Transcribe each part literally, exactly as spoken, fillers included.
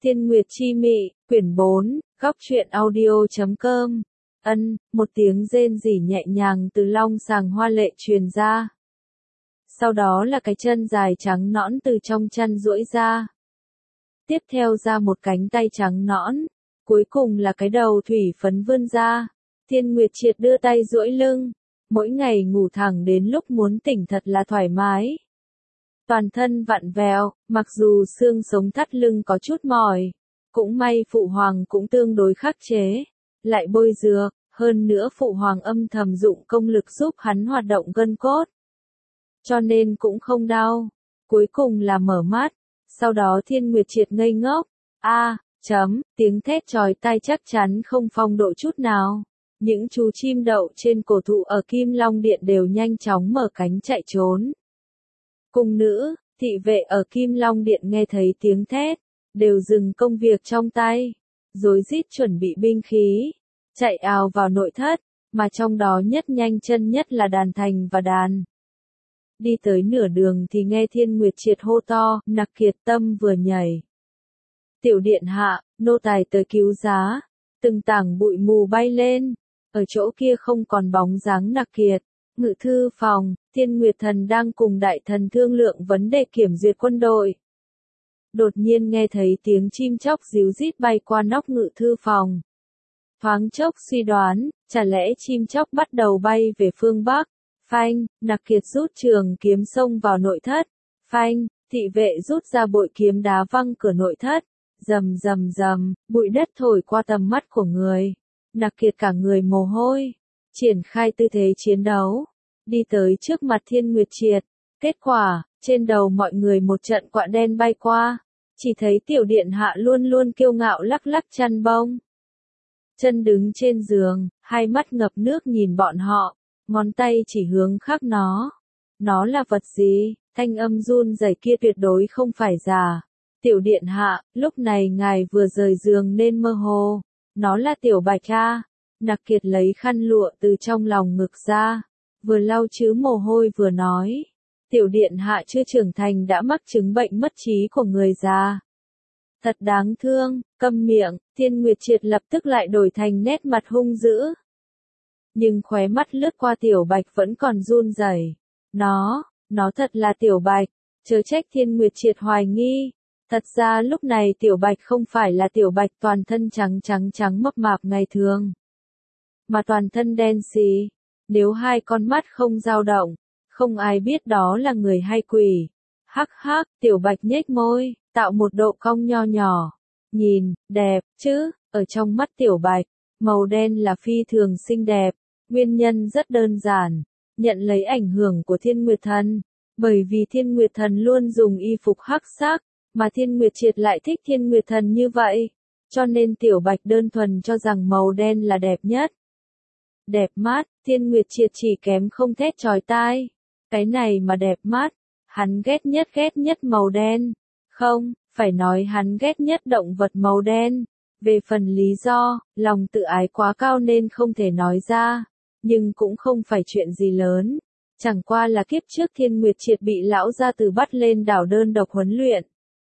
Thiên Nguyệt Chi Mị, quyển bốn, góc truyện audio chấm com. Ân, một tiếng rên rỉ nhẹ nhàng từ long sàng hoa lệ truyền ra. Sau đó là cái chân dài trắng nõn từ trong chăn duỗi ra. Tiếp theo ra một cánh tay trắng nõn. Cuối cùng là cái đầu thủy phấn vươn ra. Thiên Nguyệt triệt đưa tay duỗi lưng. Mỗi ngày ngủ thẳng đến lúc muốn tỉnh thật là thoải mái. Toàn thân vặn vẹo, mặc dù xương sống thắt lưng có chút mỏi. Cũng may phụ hoàng cũng tương đối khắc chế. Lại bôi dược, hơn nữa phụ hoàng âm thầm dụng công lực giúp hắn hoạt động gân cốt. Cho nên cũng không đau. Cuối cùng là mở mắt. Sau đó Thiên Nguyệt triệt ngây ngốc. A, chấm, tiếng thét chói tai chắc chắn không phong độ chút nào. Những chú chim đậu trên cổ thụ ở Kim Long Điện đều nhanh chóng mở cánh chạy trốn. Cung nữ, thị vệ ở Kim Long Điện nghe thấy tiếng thét, đều dừng công việc trong tay, rối rít chuẩn bị binh khí, chạy ào vào nội thất, mà trong đó nhất nhanh chân nhất là Đàn Thành và Đàn. Đi tới nửa đường thì nghe Thiên Nguyệt triệt hô to, Nặc Kiệt tâm vừa nhảy. Tiểu điện hạ, nô tài tới cứu giá, từng tảng bụi mù bay lên, ở chỗ kia không còn bóng dáng Nặc Kiệt. Ngự thư phòng, Thiên Nguyệt Thần đang cùng đại thần thương lượng vấn đề kiểm duyệt quân đội. Đột nhiên nghe thấy tiếng chim chóc ríu rít bay qua nóc ngự thư phòng. Thoáng chốc suy đoán, chả lẽ chim chóc bắt đầu bay về phương Bắc. Phanh, Nặc Kiệt rút trường kiếm xông vào nội thất. Phanh, thị vệ rút ra bội kiếm đá văng cửa nội thất. Rầm rầm rầm, bụi đất thổi qua tầm mắt của người. Nặc Kiệt cả người mồ hôi. Triển khai tư thế chiến đấu, đi tới trước mặt Thiên Nguyệt triệt. Kết quả, trên đầu mọi người một trận quạ đen bay qua, chỉ thấy tiểu điện hạ luôn luôn kiêu ngạo lắc lắc chăn bông. Chân đứng trên giường, hai mắt ngập nước nhìn bọn họ, ngón tay chỉ hướng khác nó. Nó là vật gì? Thanh âm run rẩy kia tuyệt đối không phải giả. Tiểu điện hạ, lúc này ngài vừa rời giường nên mơ hồ. Nó là tiểu bạch a. Nặc Kiệt lấy khăn lụa từ trong lòng ngực ra, vừa lau chữ mồ hôi vừa nói. Tiểu điện hạ chưa trưởng thành đã mắc chứng bệnh mất trí của người già. Thật đáng thương, câm miệng, Thiên Nguyệt triệt lập tức lại đổi thành nét mặt hung dữ. Nhưng khóe mắt lướt qua tiểu bạch vẫn còn run rẩy. Nó, nó thật là tiểu bạch, chớ trách Thiên Nguyệt triệt hoài nghi. Thật ra lúc này tiểu bạch không phải là tiểu bạch toàn thân trắng trắng trắng mập mạp ngày thường, mà toàn thân đen xì. Nếu hai con mắt không dao động, không ai biết đó là người hay quỷ. Hắc hắc, tiểu bạch nhếch môi, tạo một độ cong nho nhỏ. Nhìn, đẹp, chứ, ở trong mắt tiểu bạch, màu đen là phi thường xinh đẹp. Nguyên nhân rất đơn giản, nhận lấy ảnh hưởng của Thiên Nguyệt Thần. Bởi vì Thiên Nguyệt Thần luôn dùng y phục hắc sắc, mà Thiên Nguyệt triệt lại thích Thiên Nguyệt Thần như vậy. Cho nên tiểu bạch đơn thuần cho rằng màu đen là đẹp nhất. Đẹp mắt, Thiên Nguyệt triệt chỉ kém không thét chói tai. Cái này mà đẹp mắt, hắn ghét nhất ghét nhất màu đen. Không, phải nói hắn ghét nhất động vật màu đen. Về phần lý do, lòng tự ái quá cao nên không thể nói ra. Nhưng cũng không phải chuyện gì lớn. Chẳng qua là kiếp trước Thiên Nguyệt triệt bị lão gia tử bắt lên đảo đơn độc huấn luyện.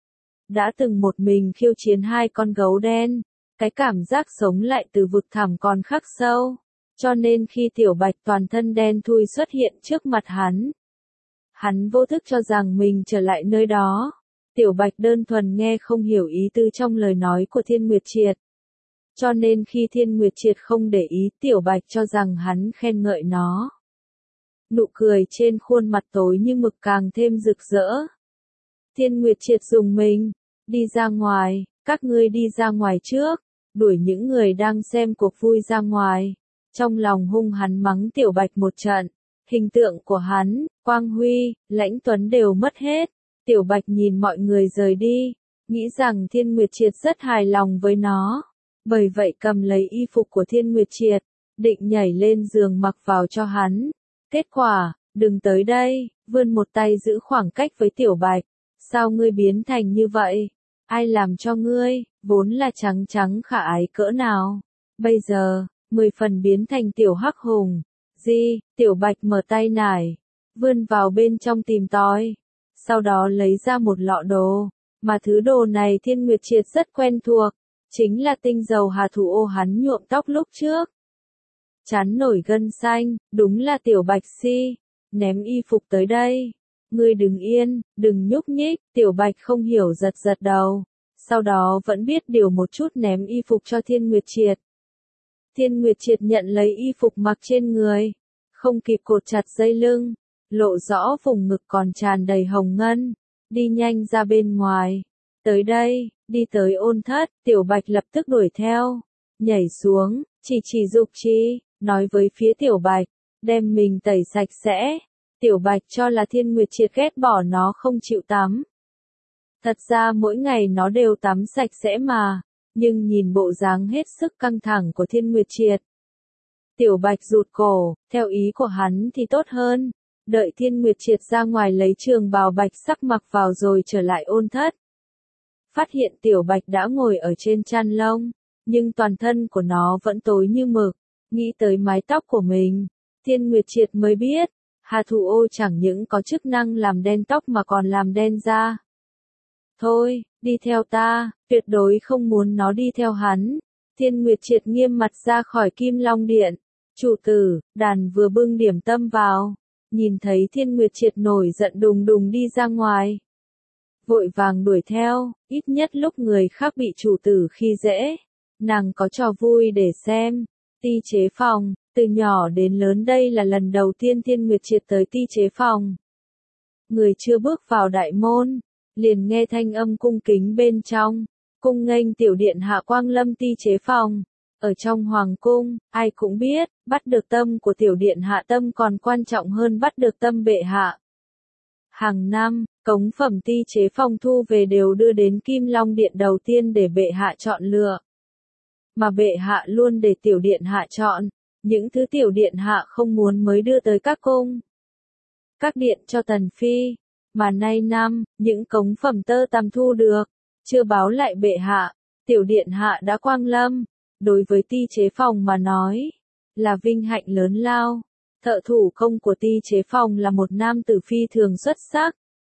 Đã từng một mình khiêu chiến hai con gấu đen. Cái cảm giác sống lại từ vực thẳm còn khắc sâu. Cho nên khi tiểu bạch toàn thân đen thui xuất hiện trước mặt hắn, hắn vô thức cho rằng mình trở lại nơi đó. Tiểu bạch đơn thuần nghe không hiểu ý tư trong lời nói của Thiên Nguyệt triệt. Cho nên khi Thiên Nguyệt triệt không để ý, tiểu bạch cho rằng hắn khen ngợi nó. Nụ cười trên khuôn mặt tối như mực càng thêm rực rỡ. Thiên Nguyệt triệt dùng mình, đi ra ngoài, các ngươi đi ra ngoài trước, đuổi những người đang xem cuộc vui ra ngoài. Trong lòng hung hắn mắng tiểu bạch một trận, hình tượng của hắn, Quang Huy, Lãnh Tuấn đều mất hết. Tiểu bạch nhìn mọi người rời đi, nghĩ rằng Thiên Nguyệt triệt rất hài lòng với nó. Bởi vậy cầm lấy y phục của Thiên Nguyệt triệt, định nhảy lên giường mặc vào cho hắn. Kết quả, đừng tới đây, vươn một tay giữ khoảng cách với tiểu bạch. Sao ngươi biến thành như vậy? Ai làm cho ngươi, vốn là trắng trắng khả ái cỡ nào? Bây giờ, mười phần biến thành tiểu hắc hùng. Di, tiểu bạch mở tay nải, vươn vào bên trong tìm tòi. Sau đó lấy ra một lọ đồ, Mà thứ đồ này Thiên Nguyệt Triệt rất quen thuộc, chính là tinh dầu Hà Thủ Ô hắn nhuộm tóc lúc trước. Chán nổi gân xanh, đúng là Tiểu Bạch Si, ném y phục tới đây. Ngươi đừng yên, đừng nhúc nhích, Tiểu Bạch không hiểu giật giật đầu, sau đó vẫn biết điều một chút ném y phục cho Thiên Nguyệt Triệt. Thiên Nguyệt Triệt nhận lấy y phục mặc trên người, không kịp cột chặt dây lưng, lộ rõ vùng ngực còn tràn đầy hồng ngân, đi nhanh ra bên ngoài. Tới đây, đi tới ôn thất, Tiểu Bạch lập tức đuổi theo, nhảy xuống, chỉ chỉ Dục Chi, nói với phía Tiểu Bạch, đem mình tẩy sạch sẽ. Tiểu Bạch cho là Thiên Nguyệt Triệt ghét bỏ nó không chịu tắm. Thật ra mỗi ngày nó đều tắm sạch sẽ mà, nhưng nhìn bộ dáng hết sức căng thẳng của Thiên Nguyệt Triệt. Tiểu Bạch rụt cổ, theo ý của hắn thì tốt hơn, đợi Thiên Nguyệt Triệt ra ngoài lấy trường bào bạch sắc mặc vào rồi trở lại ôn thất. Phát hiện Tiểu Bạch đã ngồi ở trên chăn lông, nhưng toàn thân của nó vẫn tối như mực, nghĩ tới mái tóc của mình, Thiên Nguyệt Triệt mới biết, Hà Thủ Ô chẳng những có chức năng làm đen tóc mà còn làm đen da. Thôi, đi theo ta, tuyệt đối không muốn nó đi theo hắn. Thiên Nguyệt Triệt nghiêm mặt ra khỏi Kim Long Điện. Chủ tử, đàn vừa bưng điểm tâm vào, nhìn thấy Thiên Nguyệt Triệt nổi giận đùng đùng đi ra ngoài. Vội vàng đuổi theo, ít nhất lúc người khác bị chủ tử khi dễ, nàng có trò vui để xem. Ti chế phòng, từ nhỏ đến lớn đây là lần đầu tiên Thiên Nguyệt Triệt tới ti chế phòng. Người chưa bước vào đại môn, liền nghe thanh âm cung kính bên trong, cung nghênh tiểu điện hạ quang lâm ti chế phòng. Ở trong hoàng cung, ai cũng biết, bắt được tâm của tiểu điện hạ tâm còn quan trọng hơn bắt được tâm bệ hạ. Hàng năm, cống phẩm ti chế phòng thu về đều đưa đến Kim Long Điện đầu tiên để bệ hạ chọn lựa. Mà bệ hạ luôn để tiểu điện hạ chọn, những thứ tiểu điện hạ không muốn mới đưa tới các cung. Các điện cho tần phi, mà nay năm, những cống phẩm tơ tằm thu được, chưa báo lại bệ hạ, tiểu điện hạ đã quang lâm. Đối với ti chế phòng mà nói, là vinh hạnh lớn lao. Thợ thủ công của ti chế phòng là một nam tử phi thường xuất sắc.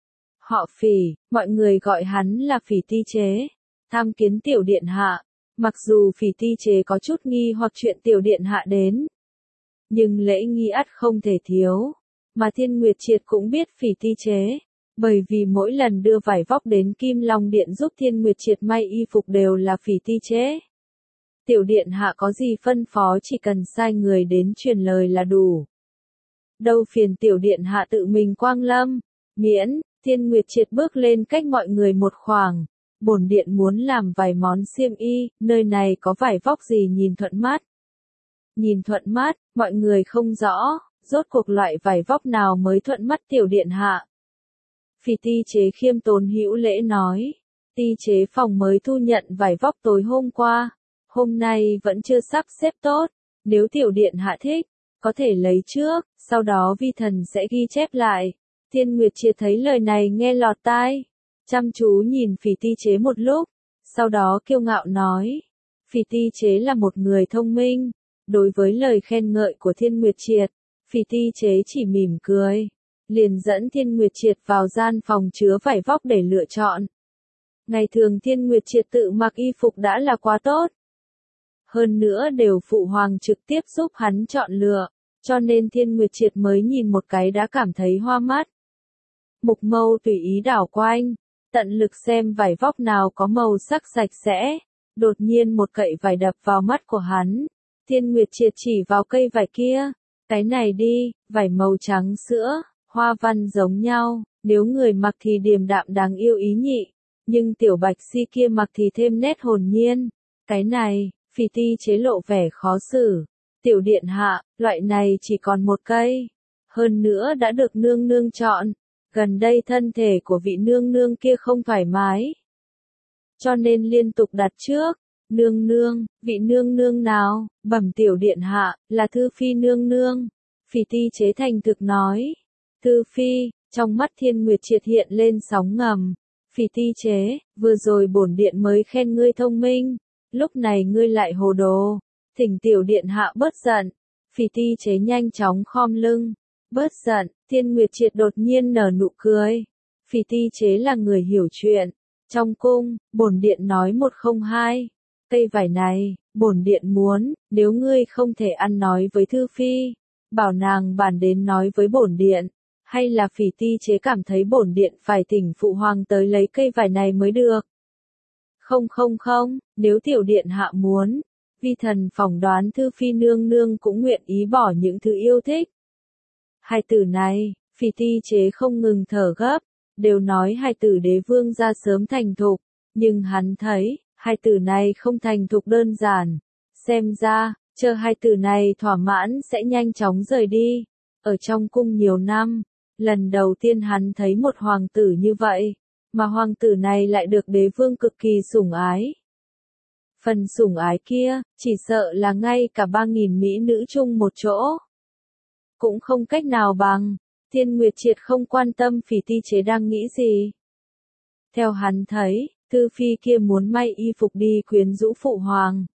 Họ Phỉ, mọi người gọi hắn là Phỉ ti chế, tham kiến tiểu điện hạ. Mặc dù Phỉ ti chế có chút nghi hoặc chuyện tiểu điện hạ đến, nhưng lễ nghi ắt không thể thiếu. Mà Thiên Nguyệt Triệt cũng biết Phỉ ti chế, bởi vì mỗi lần đưa vải vóc đến Kim Long Điện giúp Thiên Nguyệt Triệt may y phục đều là Phỉ ti chế. Tiểu điện hạ có gì phân phó chỉ cần sai người đến truyền lời là đủ. Đâu phiền tiểu điện hạ tự mình quang lâm, miễn. Thiên Nguyệt Triệt bước lên cách mọi người một khoảng. Bổn điện muốn làm vài món xiêm y, nơi này có vải vóc gì nhìn thuận mắt. Nhìn thuận mắt, mọi người không rõ, rốt cuộc loại vải vóc nào mới thuận mắt tiểu điện hạ. Phỉ ti chế khiêm tốn hữu lễ nói, ti chế phòng mới thu nhận vải vóc tối hôm qua, hôm nay vẫn chưa sắp xếp tốt, nếu tiểu điện hạ thích, có thể lấy trước, sau đó vi thần sẽ ghi chép lại. Thiên Nguyệt Triệt thấy lời này nghe lọt tai, chăm chú nhìn Phỉ ti chế một lúc, sau đó kiêu ngạo nói, Phỉ ti chế là một người thông minh. Đối với lời khen ngợi của Thiên Nguyệt Triệt, Phỉ ti chế chỉ mỉm cười, liền dẫn Thiên Nguyệt Triệt vào gian phòng chứa vải vóc để lựa chọn. Ngày thường Thiên Nguyệt Triệt tự mặc y phục đã là quá tốt. Hơn nữa đều phụ hoàng trực tiếp giúp hắn chọn lựa, cho nên Thiên Nguyệt Triệt mới nhìn một cái đã cảm thấy hoa mắt. Mục mâu tùy ý đảo quanh, tận lực xem vải vóc nào có màu sắc sạch sẽ. Đột nhiên một cậy vải đập vào mắt của hắn. Thiên Nguyệt Triệt chỉ vào cây vải kia. Cái này đi, vải màu trắng sữa, hoa văn giống nhau, nếu người mặc thì điềm đạm đáng yêu ý nhị, nhưng tiểu Bạch Si kia mặc thì thêm nét hồn nhiên. Cái này, Phỉ ti chế lộ vẻ khó xử. Tiểu điện hạ, loại này chỉ còn một cây. Hơn nữa đã được nương nương chọn. Gần đây thân thể của vị nương nương kia không thoải mái, cho nên liên tục đặt trước. Nương nương, vị nương nương nào? Bẩm tiểu điện hạ, là Thư Phi nương nương. Phỉ ti chế thành thực nói. Thư Phi, trong mắt Thiên Nguyệt Triệt hiện lên sóng ngầm. Phỉ ti chế, vừa rồi bổn điện mới khen ngươi thông minh, lúc này ngươi lại hồ đồ. Thỉnh tiểu điện hạ bớt giận. Phỉ ti chế nhanh chóng khom lưng. Bớt giận. Thiên Nguyệt Triệt đột nhiên nở nụ cười. Phỉ ti chế là người hiểu chuyện, Trong cung, bổn điện nói một không hai. Cây vải này, bổn điện muốn, nếu ngươi không thể ăn nói với Thư Phi, bảo nàng bản đến nói với bổn điện, hay là Phỉ Ti Chế cảm thấy bổn điện phải thỉnh phụ hoàng tới lấy cây vải này mới được. Không không không, nếu tiểu điện hạ muốn, vi thần phỏng đoán Thư Phi nương nương cũng nguyện ý bỏ những thứ yêu thích. Hai tử này, Phỉ Ti Chế không ngừng thở gấp, đều nói hai tử đế vương ra sớm thành thục, nhưng hắn thấy, hai tử này không thành thục đơn giản. Xem ra, chờ hai tử này thỏa mãn sẽ nhanh chóng rời đi. Ở trong cung nhiều năm, lần đầu tiên hắn thấy một hoàng tử như vậy, mà hoàng tử này lại được đế vương cực kỳ sủng ái. Phần sủng ái kia, chỉ sợ là ngay cả ba nghìn mỹ nữ chung một chỗ cũng không cách nào bằng. Thiên Nguyệt Triệt không quan tâm Phỉ Ti Chế đang nghĩ gì. Theo hắn thấy, Thư Phi kia muốn may y phục đi quyến rũ phụ hoàng.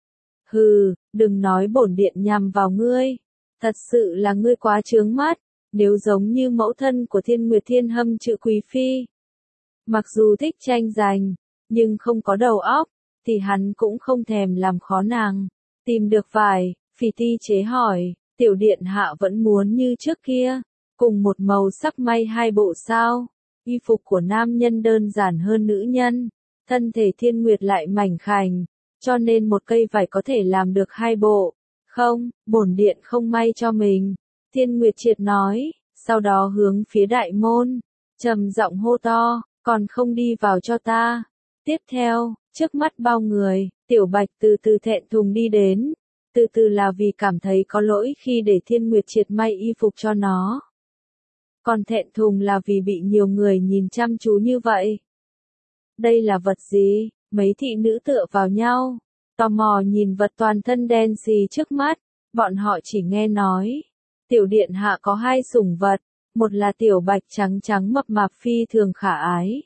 Hừ, đừng nói bổn điện nhằm vào ngươi. Thật sự là ngươi quá trướng mắt, nếu giống như mẫu thân của Thiên Nguyệt Thiên Hâm chữ Quý Phi. Mặc dù thích tranh giành, nhưng không có đầu óc, thì hắn cũng không thèm làm khó nàng. Tìm được vải, Phỉ Ti Chế hỏi, tiểu điện hạ vẫn muốn như trước kia, cùng một màu sắc may hai bộ sao? Y phục của nam nhân đơn giản hơn nữ nhân, thân thể Thiên Nguyệt lại mảnh khảnh, cho nên một cây vải có thể làm được hai bộ. Không, bổn điện không may cho mình. Thiên Nguyệt Triệt nói, sau đó hướng phía đại môn, trầm giọng hô to, còn không đi vào cho ta. Tiếp theo, trước mắt bao người, Tiểu Bạch từ từ thẹn thùng đi đến, từ từ là vì cảm thấy có lỗi khi để Thiên Nguyệt Triệt may y phục cho nó. Còn thẹn thùng là vì bị nhiều người nhìn chăm chú như vậy. Đây là vật gì? Mấy thị nữ tựa vào nhau, tò mò nhìn vật toàn thân đen xì trước mắt, bọn họ chỉ nghe nói. Tiểu điện hạ có hai sủng vật, một là tiểu bạch trắng trắng mập mạp phi thường khả ái.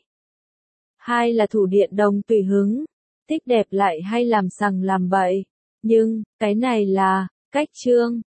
Hai là thủ điện đồng tùy hứng, thích đẹp lại hay làm sằng làm bậy. Nhưng, cái này là, cách trương,